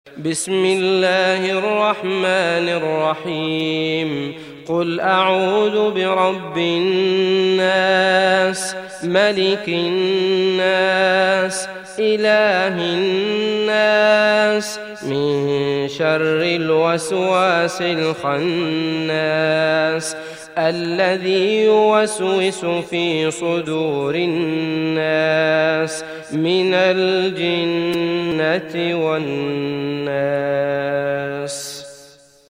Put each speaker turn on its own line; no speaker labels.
بسم الله الرحمن الرحيم. قل أعوذ برب الناس، ملك الناس، إله الناس، من شر الوسواس الخناس الذي يوسوس في صدور الناس من الجنة والناس.